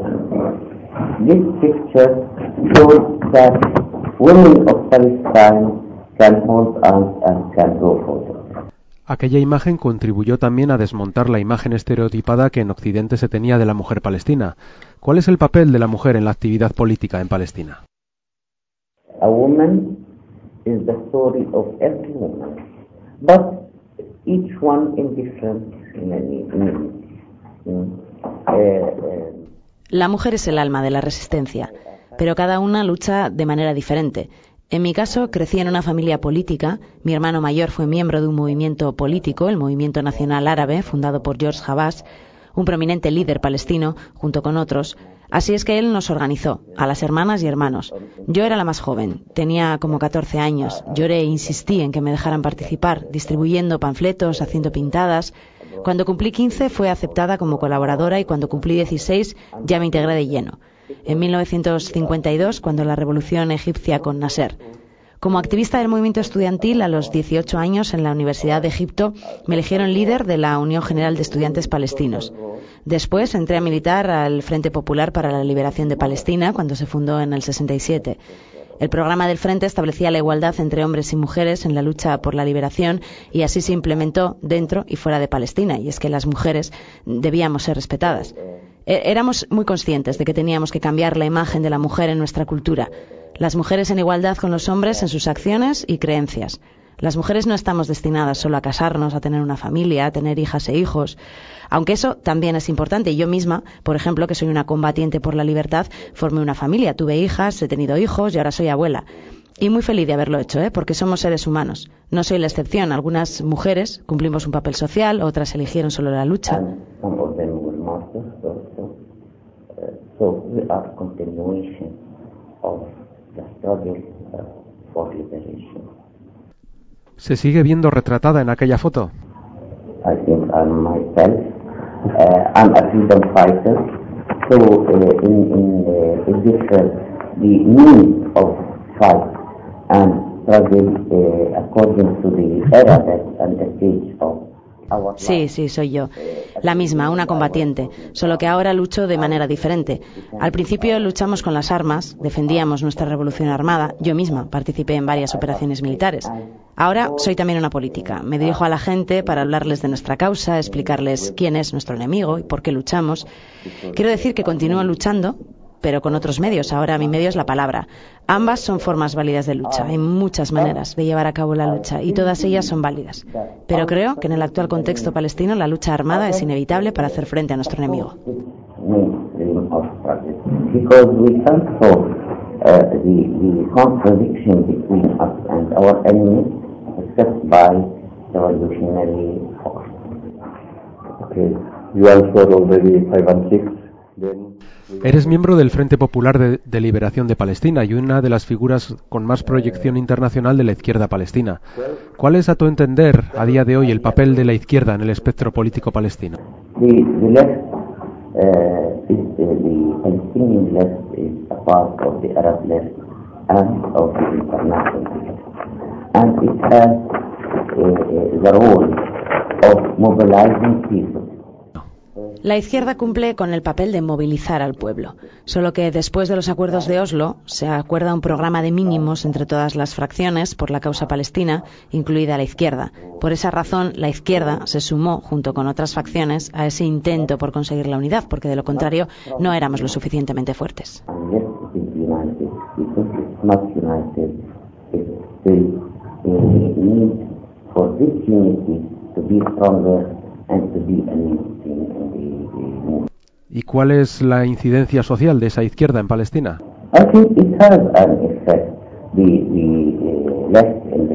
S11: This picture shows that women of Palestine can hold arms and can do photos.
S5: Aquella imagen contribuyó también a desmontar la imagen estereotipada que en Occidente se tenía de la mujer palestina. ¿Cuál es el papel de la mujer en la actividad política en Palestina?
S11: A woman is the story of every woman, but each one in different
S12: La mujer es el alma de la resistencia, pero cada una lucha de manera diferente. En mi caso, crecí en una familia política. Mi hermano mayor fue miembro de un movimiento político, el Movimiento Nacional Árabe, fundado por George Habash, un prominente líder palestino, junto con otros. Así es que él nos organizó, a las hermanas y hermanos. Yo era la más joven, tenía como 14 años. Lloré e insistí en que me dejaran participar, distribuyendo panfletos, haciendo pintadas. Cuando cumplí 15 fue aceptada como colaboradora y cuando cumplí 16 ya me integré de lleno. En 1952, cuando la revolución egipcia con Nasser. Como activista del movimiento estudiantil, a los 18 años en la Universidad de Egipto me eligieron líder de la Unión General de Estudiantes Palestinos. Después entré a militar al Frente Popular para la Liberación de Palestina cuando se fundó en el 67. El programa del Frente establecía la igualdad entre hombres y mujeres en la lucha por la liberación y así se implementó dentro y fuera de Palestina, y es que las mujeres debíamos ser respetadas. Éramos muy conscientes de que teníamos que cambiar la imagen de la mujer en nuestra cultura. Las mujeres en igualdad con los hombres en sus acciones y creencias. Las mujeres no estamos destinadas solo a casarnos, a tener una familia, a tener hijas e hijos. Aunque eso también es importante. Yo misma, por ejemplo, que soy una combatiente por la libertad, formé una familia, tuve hijas, he tenido hijos y ahora soy abuela. Y muy feliz de haberlo hecho, porque somos seres humanos. No soy la excepción. Algunas mujeres cumplimos un papel social, otras eligieron solo la lucha.
S5: ¿Se sigue viendo retratada en aquella foto?
S11: I think I'm myself. I'm a freedom fighter. So in Israel, the means of fight and struggle according to the era and the stage of our life.
S12: Sí, soy yo. La misma, una combatiente, solo que ahora lucho de manera diferente. Al principio luchamos con las armas, defendíamos nuestra revolución armada, yo misma participé en varias operaciones militares. Ahora soy también una política. Me dirijo a la gente para hablarles de nuestra causa, explicarles quién es nuestro enemigo y por qué luchamos. Quiero decir que continúo luchando, pero con otros medios. Ahora mi medio es la palabra. Ambas son formas válidas de lucha. Hay muchas maneras de llevar a cabo la lucha y todas ellas son válidas. Pero creo que en el actual contexto palestino la lucha armada es inevitable para hacer frente a nuestro enemigo.
S11: Because we can't solve the contradiction between us and our enemy except by revolutionary force.
S13: Okay. You answered already 5 and 6. Then
S5: Eres miembro del Frente Popular de Liberación de Palestina y una de las figuras con más proyección internacional de la izquierda palestina. ¿Cuál es, a tu entender, a día de hoy, el papel de la izquierda en el espectro político palestino?
S11: The left the Palestinian left is a part of the Arab left and of the international left, and it has the role of mobilizing people.
S12: La izquierda cumple con el papel de movilizar al pueblo, solo que después de los acuerdos de Oslo se acuerda un programa de mínimos entre todas las fracciones por la causa palestina, incluida la izquierda. Por esa razón, la izquierda se sumó, junto con otras facciones, a ese intento por conseguir la unidad, porque de lo contrario no éramos lo suficientemente fuertes.
S5: ¿Y cuál es la incidencia social de esa izquierda en Palestina?
S11: I think it has an effect. The left in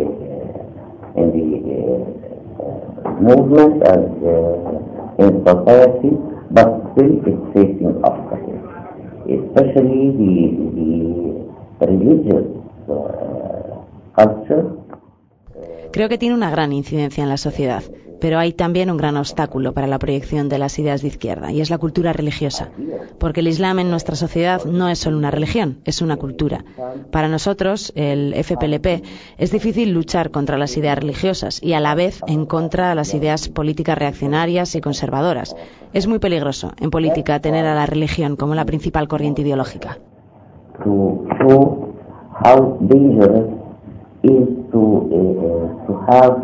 S11: the movement and in society, but still it's facing obstacles, especially the religious culture.
S12: Creo que tiene una gran incidencia en la sociedad, pero hay también un gran obstáculo para la proyección de las ideas de izquierda, y es la cultura religiosa, porque el Islam en nuestra sociedad no es solo una religión, es una cultura. Para nosotros, el FPLP, es difícil luchar contra las ideas religiosas y a la vez en contra de las ideas políticas reaccionarias y conservadoras. Es muy peligroso en política tener a la religión como la principal corriente ideológica.
S11: To show how dangerous is to have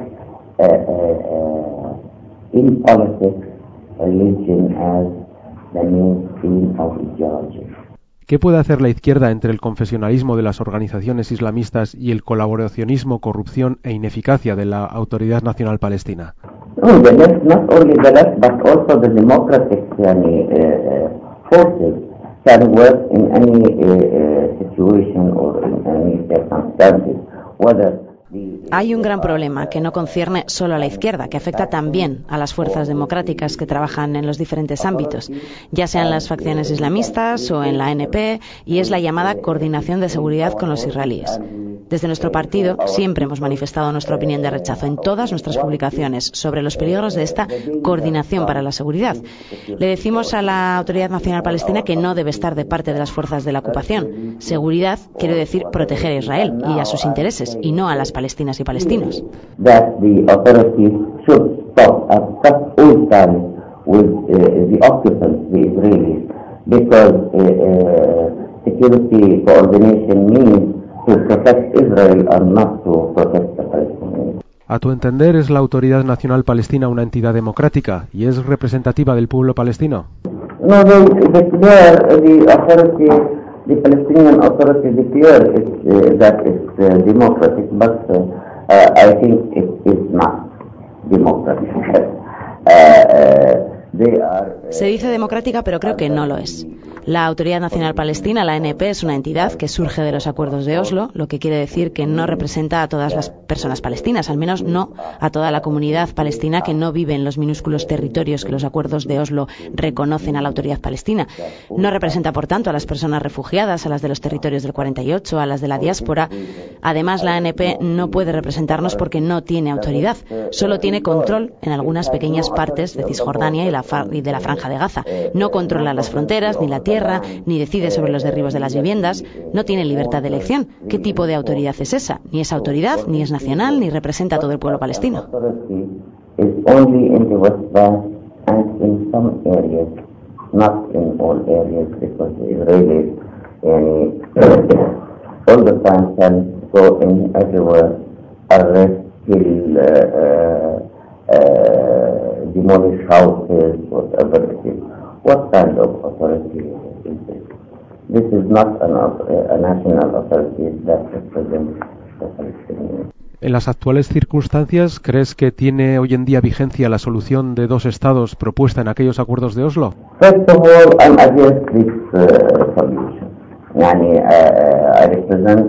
S11: in politics religion as the mainstream of ideology.
S5: ¿Qué puede hacer la izquierda entre el confesionalismo de las organizaciones islamistas y el colaboracionismo, corrupción e ineficacia de la Autoridad Nacional Palestina?
S11: No, the left, not only the left, but also the democratic forces can work in any situation or in any circumstances, whether
S12: Hay un gran problema que no concierne solo a la izquierda, que afecta también a las fuerzas democráticas que trabajan en los diferentes ámbitos, ya sean las facciones islamistas o en la ANP, y es la llamada coordinación de seguridad con los israelíes. Desde nuestro partido siempre hemos manifestado nuestra opinión de rechazo en todas nuestras publicaciones sobre los peligros de esta coordinación para la seguridad. Le decimos a la Autoridad Nacional Palestina que no debe estar de parte de las fuerzas de la ocupación. Seguridad quiere decir proteger a Israel y a sus intereses, y no a las palestinas y palestinos.
S11: That the authorities should stop and cut all ties with the occupants, the Israelis, because security coordination means to protect Israel and not to protect the Palestinians.
S5: A tu entender, ¿es la Autoridad Nacional Palestina una entidad democrática y es representativa del pueblo palestino?
S11: No, the Palestinian Authority declared that it's democratic, but I think it is not democratic.
S12: Se dice democrática, pero creo que no lo es. La Autoridad Nacional Palestina, la ANP, es una entidad que surge de los acuerdos de Oslo, lo que quiere decir que no representa a todas las personas palestinas, al menos no a toda la comunidad palestina que no vive en los minúsculos territorios que los acuerdos de Oslo reconocen a la Autoridad Palestina. No representa, por tanto, a las personas refugiadas, a las de los territorios del 48, a las de la diáspora. Además, la ANP no puede representarnos porque no tiene autoridad, solo tiene control en algunas pequeñas partes de Cisjordania y de la Franja de Gaza. No controla las fronteras ni la tierra, guerra, ni decide sobre los derribos de las viviendas, no tiene libertad de elección. ¿Qué tipo de autoridad es esa? Ni es autoridad, ni es nacional, ni representa a todo el pueblo palestino.
S11: Demolish houses, whatever it is. What kind of authority is this? This is not a national authority that represents the Palestinians.
S5: En las actuales circunstancias, ¿crees que tiene hoy en día vigencia la solución de dos estados propuesta en aquellos acuerdos de Oslo?
S11: First of all, I'm against this solution. I represent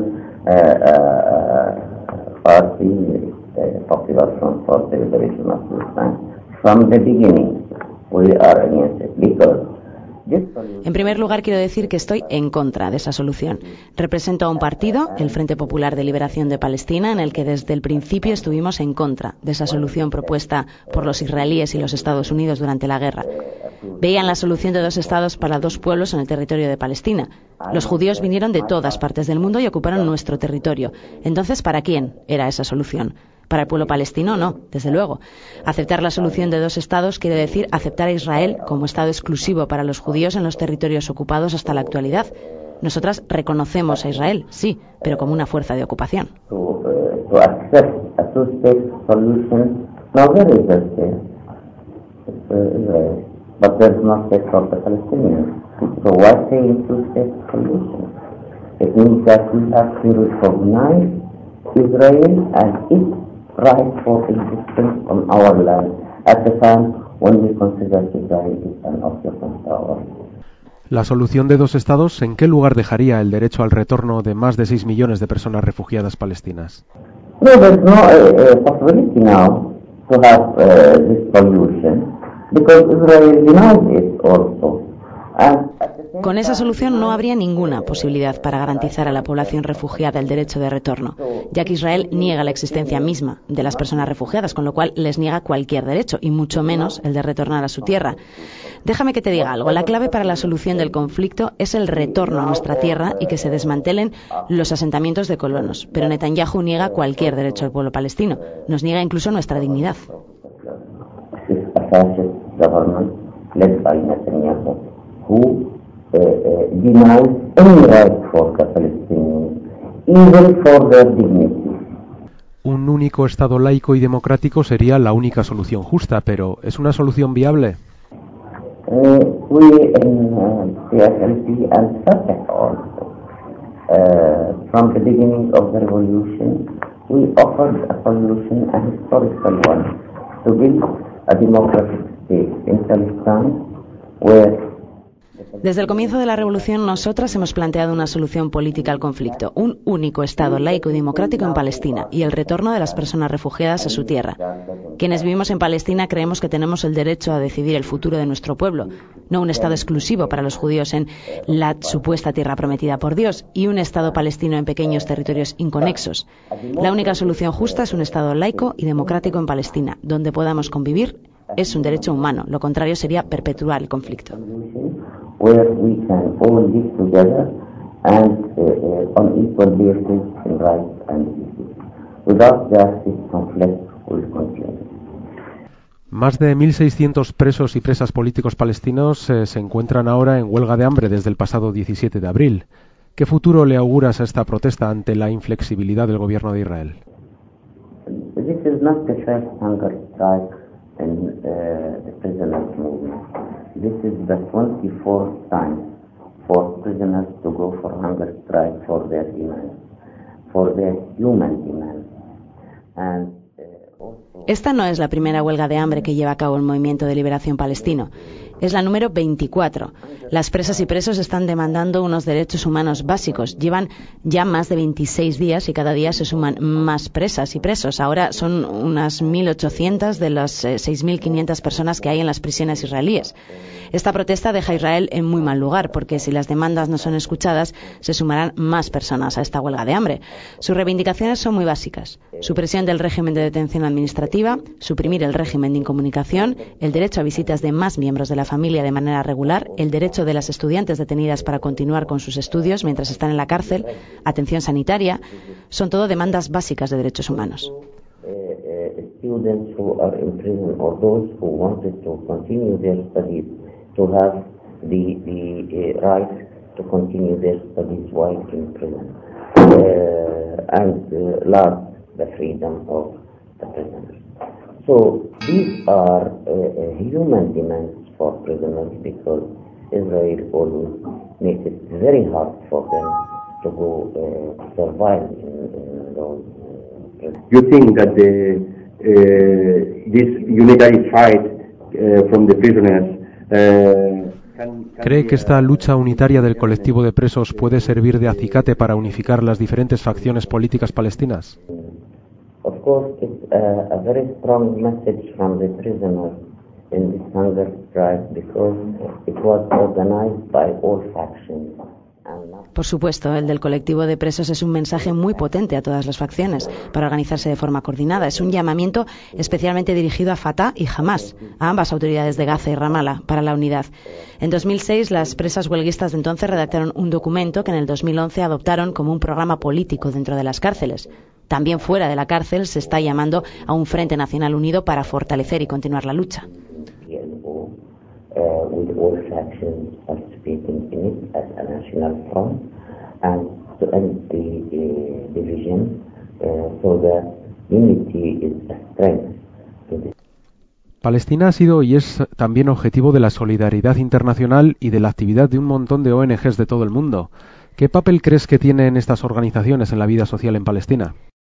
S11: party, Popular Front for the Liberation of Palestine. From the beginning, we are against it because
S12: En primer lugar, quiero decir que estoy en contra de esa solución. Represento a un partido, el Frente Popular de Liberación de Palestina, en el que desde el principio estuvimos en contra de esa solución propuesta por los israelíes y los Estados Unidos durante la guerra. Veían la solución de dos estados para dos pueblos en el territorio de Palestina. Los judíos vinieron de todas partes del mundo y ocuparon nuestro territorio. Entonces, ¿para quién era esa solución? Para el pueblo palestino, no, desde luego. Aceptar la solución de dos estados quiere decir aceptar a Israel como estado exclusivo para los judíos en los territorios ocupados hasta la actualidad. Nosotras reconocemos a Israel, sí, pero como una fuerza de ocupación.
S11: To accept a two-state solution, now there is a state, it's Israel, but there's no state for the Palestinians. So why say two-state solution? It means that we have to recognize Israel and its right for existence on our land at the time when we consider Israel is an occupant power.
S5: La solución de dos estados, ¿en qué lugar dejaría el derecho al retorno de más de 6 millones de personas refugiadas palestinas?
S11: No, there's no possibility now to have this solution because Israel denies it also.
S12: Con esa solución no habría ninguna posibilidad para garantizar a la población refugiada el derecho de retorno, ya que Israel niega la existencia misma de las personas refugiadas, con lo cual les niega cualquier derecho, y mucho menos el de retornar a su tierra. Déjame que te diga algo, la clave para la solución del conflicto es el retorno a nuestra tierra y que se desmantelen los asentamientos de colonos, pero Netanyahu niega cualquier derecho al pueblo palestino, nos niega incluso nuestra dignidad.
S11: Who denies any right for the Palestinians, even for their dignity.
S5: Un único Estado laico y democrático sería la única solución justa, pero ¿es una solución viable?
S11: We in PFLP and SAPEC also, from the beginning of the revolution, we offered a solution, a historical one, to build a democratic state in Palestine where
S12: Desde el comienzo de la revolución, nosotras hemos planteado una solución política al conflicto, un único Estado laico y democrático en Palestina y el retorno de las personas refugiadas a su tierra. Quienes vivimos en Palestina creemos que tenemos el derecho a decidir el futuro de nuestro pueblo, no un Estado exclusivo para los judíos en la supuesta tierra prometida por Dios y un Estado palestino en pequeños territorios inconexos. La única solución justa es un Estado laico y democrático en Palestina, donde podamos convivir. Es un derecho humano, lo contrario sería perpetuar el conflicto.
S11: Where we can all live together and on equal basis in rights and duties. Without that, this conflict will continue.
S5: Más de 1.600 presos y presas políticos palestinos se encuentran ahora en huelga de hambre desde el pasado 17 de abril. ¿Qué futuro le auguras a esta protesta ante la inflexibilidad del gobierno de Israel?
S11: This is not the first hunger strike in the prisoners' movement. This is the 24th time for prisoners to go for hunger strike for their demands, for their human demands. And
S12: esta no es la primera huelga de hambre que lleva a cabo el Movimiento de Liberación Palestino. Es la número 24. Las presas y presos están demandando unos derechos humanos básicos. Llevan ya más de 26 días y cada día se suman más presas y presos. Ahora son unas 1.800 de las 6.500 personas que hay en las prisiones israelíes. Esta protesta deja a Israel en muy mal lugar, porque si las demandas no son escuchadas, se sumarán más personas a esta huelga de hambre. Sus reivindicaciones son muy básicas. Supresión del régimen de detención administrativa, suprimir el régimen de incomunicación, el derecho a visitas de más miembros de la familia de manera regular, el derecho de las estudiantes detenidas para continuar con sus estudios mientras están en la cárcel, atención sanitaria, son todo demandas básicas de derechos humanos.
S11: Students who are in prison or those who wanted to continue their studies to have the right to continue their studies while in prison and last the freedom of the prisoners. So these are human demands for prisoners because Israel always makes it very hard for them to go survive in those prisons.
S13: You think that this unitary fight from the prisoners
S5: ¿Cree que esta lucha unitaria del colectivo de presos puede servir de acicate para unificar las diferentes facciones políticas palestinas?
S11: Of course, it's a very strong message from the prisoners in this hunger strike because it was organized by all factions.
S12: Por supuesto, el del colectivo de presos es un mensaje muy potente a todas las facciones para organizarse de forma coordinada. Es un llamamiento especialmente dirigido a Fatah y Hamas, a ambas autoridades de Gaza y Ramallah, para la unidad. En 2006, las presas huelguistas de entonces redactaron un documento que en el 2011 adoptaron como un programa político dentro de las cárceles. También fuera de la cárcel se está llamando a un Frente Nacional Unido para fortalecer y continuar la lucha.
S11: With all factions participating in it as a national front and to end the division so that unity is a strength to this.
S5: Palestina ha sido y es también objetivo de la solidaridad internacional y de la actividad de un montón de ONGs de todo el mundo. ¿Qué papel crees que tienen estas organizaciones en la vida social en Palestina?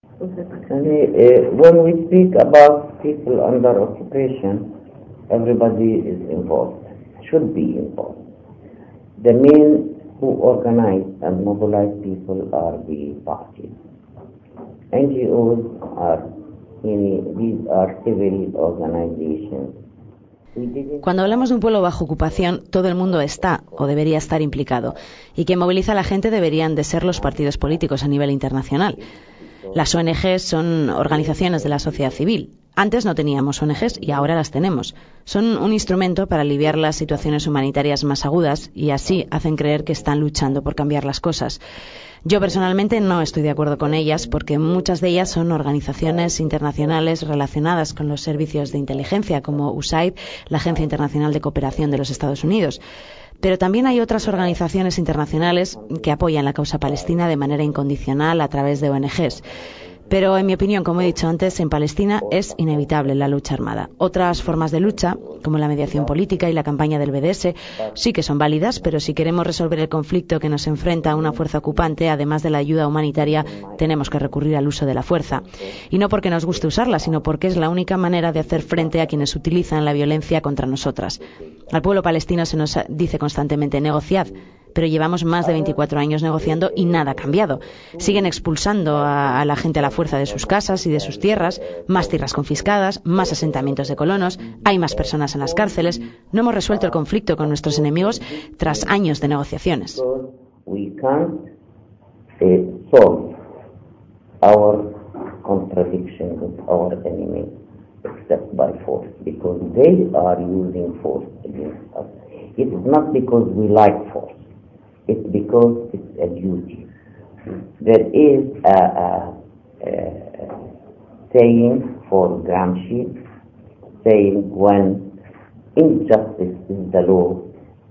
S11: When we speak about people under occupation, everybody is involved, should be involved. The men who organize and mobilize people are the parties. NGOs are, these are civil organizations.
S12: Cuando hablamos de un pueblo bajo ocupación, todo el mundo está o debería estar implicado. Y quien moviliza a la gente deberían de ser los partidos políticos a nivel internacional. Las ONGs son organizaciones de la sociedad civil. Antes no teníamos ONGs y ahora las tenemos. Son un instrumento para aliviar las situaciones humanitarias más agudas y así hacen creer que están luchando por cambiar las cosas. Yo personalmente no estoy de acuerdo con ellas porque muchas de ellas son organizaciones internacionales relacionadas con los servicios de inteligencia como USAID, la Agencia Internacional de Cooperación de los Estados Unidos. Pero también hay otras organizaciones internacionales que apoyan la causa palestina de manera incondicional a través de ONGs. Pero, en mi opinión, como he dicho antes, en Palestina es inevitable la lucha armada. Otras formas de lucha, como la mediación política y la campaña del BDS, sí que son válidas, pero si queremos resolver el conflicto que nos enfrenta a una fuerza ocupante, además de la ayuda humanitaria, tenemos que recurrir al uso de la fuerza. Y no porque nos guste usarla, sino porque es la única manera de hacer frente a quienes utilizan la violencia contra nosotras. Al pueblo palestino se nos dice constantemente negociad, pero llevamos más de 24 años negociando y nada ha cambiado. Siguen expulsando a la gente a la fuerza de sus casas y de sus tierras, más tierras confiscadas, más asentamientos de colonos, hay más personas en las cárceles. No hemos resuelto el conflicto con nuestros enemigos tras años de negociaciones.
S11: We can't solve our contradiction with our enemy except by force, because they are using force against us. It is not because we like force. It's because it's a duty. There is a saying for Gramsci, saying when injustice is the law,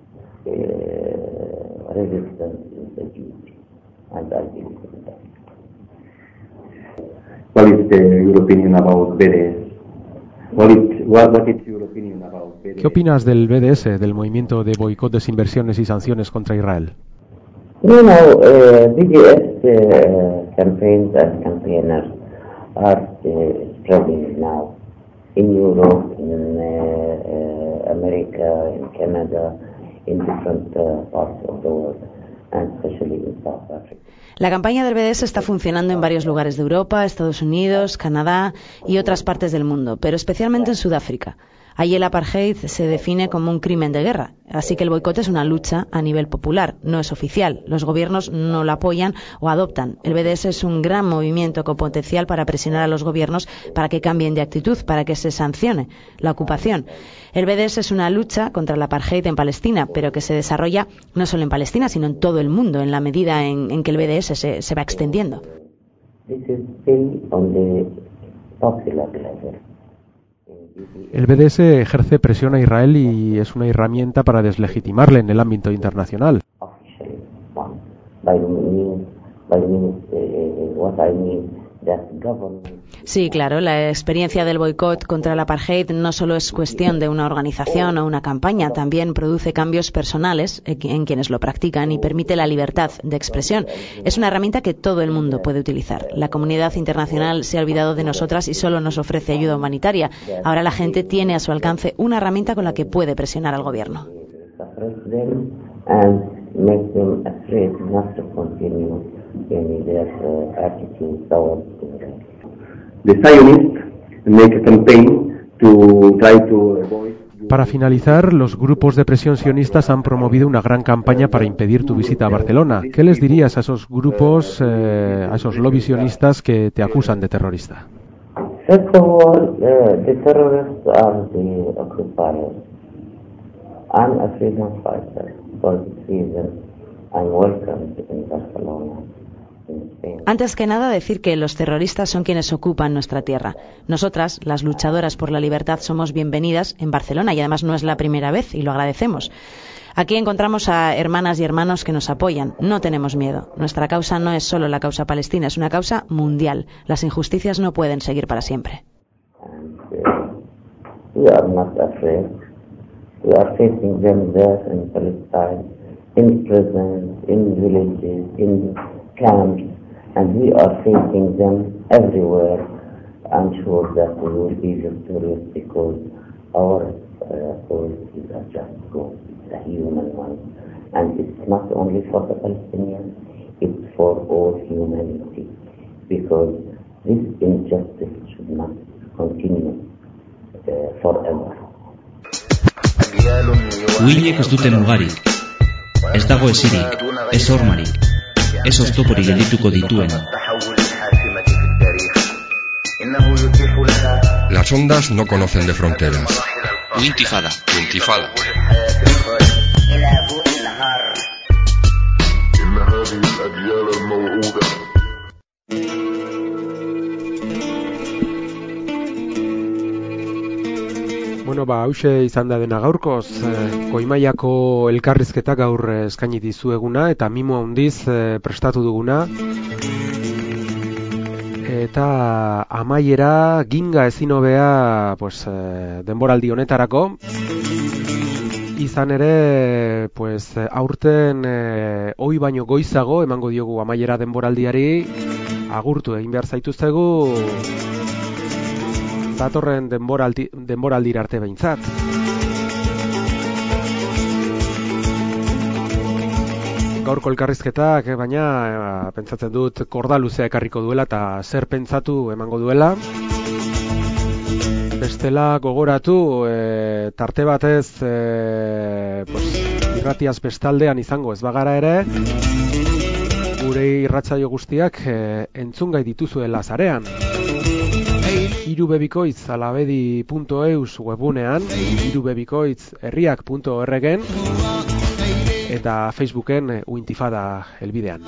S11: resistance is the duty. And I believe in that.
S13: What is your opinion about BDS? What is your opinion about BDS?
S5: ¿Qué opinas del BDS, del movimiento de boicot, desinversiones y sanciones contra Israel?
S11: You know, BDS campaigns and campaigners are spreading now in Europe, in America, in Canada, in different parts of the world, and especially in South Africa.
S12: La campaña del BDS está funcionando en varios lugares de Europa, Estados Unidos, Canadá y otras partes del mundo, pero especialmente en Sudáfrica. Allí el apartheid se define como un crimen de guerra, así que el boicot es una lucha a nivel popular, no es oficial. Los gobiernos no la apoyan o adoptan. El BDS es un gran movimiento con potencial para presionar a los gobiernos para que cambien de actitud, para que se sancione la ocupación. El BDS es una lucha contra el apartheid en Palestina, pero que se desarrolla no solo en Palestina, sino en todo el mundo, en la medida en que el BDS se va extendiendo.
S5: El BDS ejerce presión a Israel y es una herramienta para deslegitimarle en el ámbito internacional.
S12: Sí, claro, la experiencia del boicot contra el apartheid no solo es cuestión de una organización o una campaña, también produce cambios personales en quienes lo practican y permite la libertad de expresión. Es una herramienta que todo el mundo puede utilizar. La comunidad internacional se ha olvidado de nosotras y solo nos ofrece ayuda humanitaria. Ahora la gente tiene a su alcance una herramienta con la que puede presionar al gobierno.
S5: Para finalizar, los grupos de presión sionistas han promovido una gran campaña para impedir tu visita a Barcelona. ¿Qué les dirías a esos grupos, a esos lobbies sionistas que te acusan de terrorista?
S11: First of all, the terrorists are the occupiers. I'm a freedom fighter. For this reason, I'm welcome in Barcelona.
S12: Antes que nada, decir que los terroristas son quienes ocupan nuestra tierra. Nosotras, las luchadoras por la libertad, somos bienvenidas en Barcelona y además no es la primera vez y lo agradecemos. Aquí encontramos a hermanas y hermanos que nos apoyan. No tenemos miedo. Nuestra causa no es solo la causa palestina, es una causa mundial. Las injusticias no pueden seguir para siempre.
S11: We are not afraid. We are facing them there in Palestine, in prisons, in villages, in camps, and we are facing them everywhere. I'm sure that we will be victorious because our policies are just good, the human ones. And it's not only for the Palestinians, it's for all humanity. Because this injustice should not continue forever.
S1: Uhinek ez dute mugarik, ez dago esirik, ez hormarik, ez oztoporik geldituko dituen.
S6: Las ondas no conocen de fronteras.
S1: Uintifada.
S6: Uintifada.
S5: Bueno, hauxe izan da dena gaurkoz, Goimaiako elkarrizketa gaur eskaini dizueguna eta mimo handiz prestatu duguna. Eta amaiera ginga ezin hobea denboraldi honetarako. Izan ere, aurten ohi baino goizago emango diogu amaiera denboraldiari, agurtu egin behar zaituztegu datorren denboraldira arte behintzat. Gaurko elkarrizketak, baina pentsatzen dut korda luzea ekarriko duela eta zer pentsatu emango duela. Bestela gogoratu, tarte batez irratiaz bestaldean izango ez bagara ere, gure irratsaio guztiak entzungai dituzuela sarean. irubebikoitz.alabedi.eus webunean, irubebikoitz.herriak.org eta Facebooken Uintifada helbidean.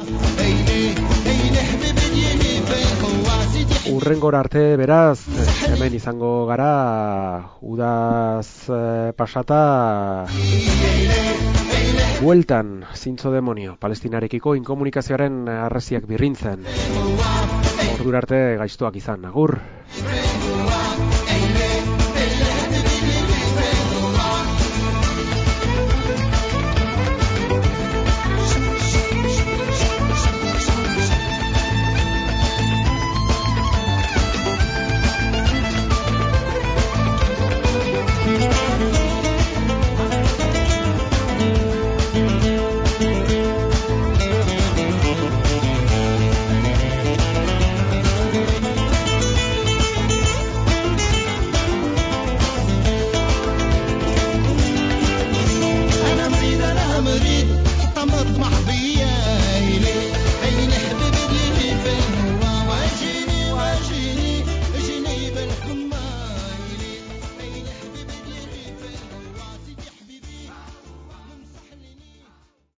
S5: Urrengora arte beraz, hemen izango gara udaz pasata bueltan zintzo demonio, Palestinarekiko inkomunikazioaren arresiak birrintzen. Ordura arte gaiztoak izan, agur!